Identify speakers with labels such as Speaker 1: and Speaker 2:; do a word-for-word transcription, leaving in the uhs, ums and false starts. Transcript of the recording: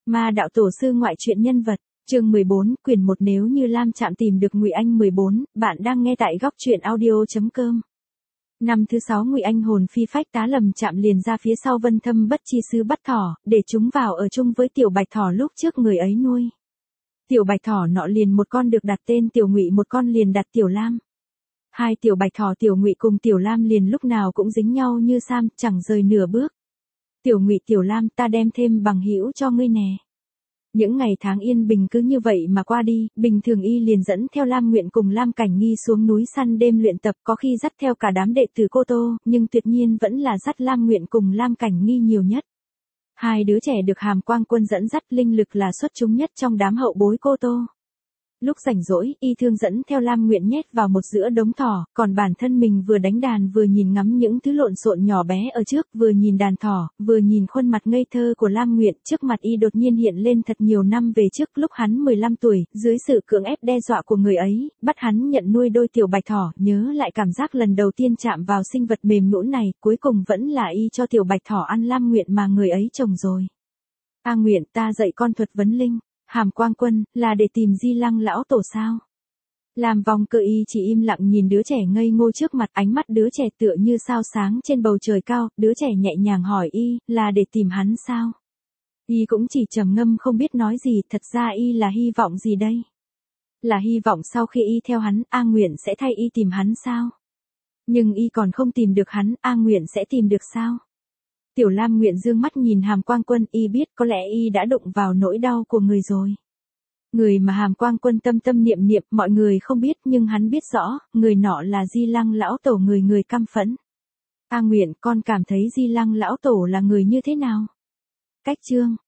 Speaker 1: Ma đạo tổ sư ngoại truyện nhân vật, chương mười bốn, quyển một. Nếu như Lam Trạm tìm được Ngụy Anh. Mười bốn, bạn đang nghe tại góc truyện audio chấm com. Năm thứ sáu Ngụy Anh hồn phi phách tá Lầm Trạm liền ra phía sau Vân Thâm Bất Chi Sư bắt thỏ, để chúng vào ở chung với tiểu bạch thỏ lúc trước người ấy nuôi. Tiểu bạch thỏ nọ liền một con được đặt tên Tiểu Ngụy, một con liền đặt Tiểu Lam. Hai tiểu bạch thỏ Tiểu Ngụy cùng Tiểu Lam liền lúc nào cũng dính nhau như sam, chẳng rời nửa bước. Tiểu Ngụy, Tiểu Lam, ta đem thêm bằng hữu cho ngươi nè. Những ngày tháng yên bình cứ như vậy mà qua đi, bình thường y liền dẫn theo Lam Nguyện cùng Lam Cảnh Nghi xuống núi săn đêm luyện tập, có khi dắt theo cả đám đệ tử Cô Tô, nhưng tuyệt nhiên vẫn là dắt Lam Nguyện cùng Lam Cảnh Nghi nhiều nhất. Hai đứa trẻ được Hàm Quang Quân dẫn dắt, linh lực là xuất chúng nhất trong đám hậu bối Cô Tô. Lúc rảnh rỗi, y thương dẫn theo Lam Nguyện nhét vào một giữa đống thỏ, còn bản thân mình vừa đánh đàn vừa nhìn ngắm những thứ lộn xộn nhỏ bé ở trước, vừa nhìn đàn thỏ, vừa nhìn khuôn mặt ngây thơ của Lam Nguyện. Trước mặt y đột nhiên hiện lên thật nhiều năm về trước, lúc hắn mười lăm tuổi, dưới sự cưỡng ép đe dọa của người ấy, bắt hắn nhận nuôi đôi tiểu bạch thỏ, nhớ lại cảm giác lần đầu tiên chạm vào sinh vật mềm nhũn này, cuối cùng vẫn là y cho tiểu bạch thỏ ăn Lam Nguyện mà người ấy trồng rồi. A Nguyện, ta dạy con thuật vấn linh. Hàm Quang Quân, là để tìm Di Lăng lão tổ sao? Làm vòng cơ y chỉ im lặng nhìn đứa trẻ ngây ngô trước mặt, ánh mắt đứa trẻ tựa như sao sáng trên bầu trời cao, đứa trẻ nhẹ nhàng hỏi y, là để tìm hắn sao? Y cũng chỉ trầm ngâm không biết nói gì, thật ra y là hy vọng gì đây? Là hy vọng sau khi y theo hắn, A Nguyện sẽ thay y tìm hắn sao? Nhưng y còn không tìm được hắn, A Nguyện sẽ tìm được sao? Tiểu Lam Nguyện dương mắt nhìn Hàm Quang Quân, y biết có lẽ y đã đụng vào nỗi đau của người rồi. Người mà Hàm Quang Quân tâm tâm niệm niệm, mọi người không biết nhưng hắn biết rõ, người nọ là Di Lăng lão tổ, người người căm phẫn. A Nguyện, con cảm thấy Di Lăng lão tổ là người như thế nào? Cách chương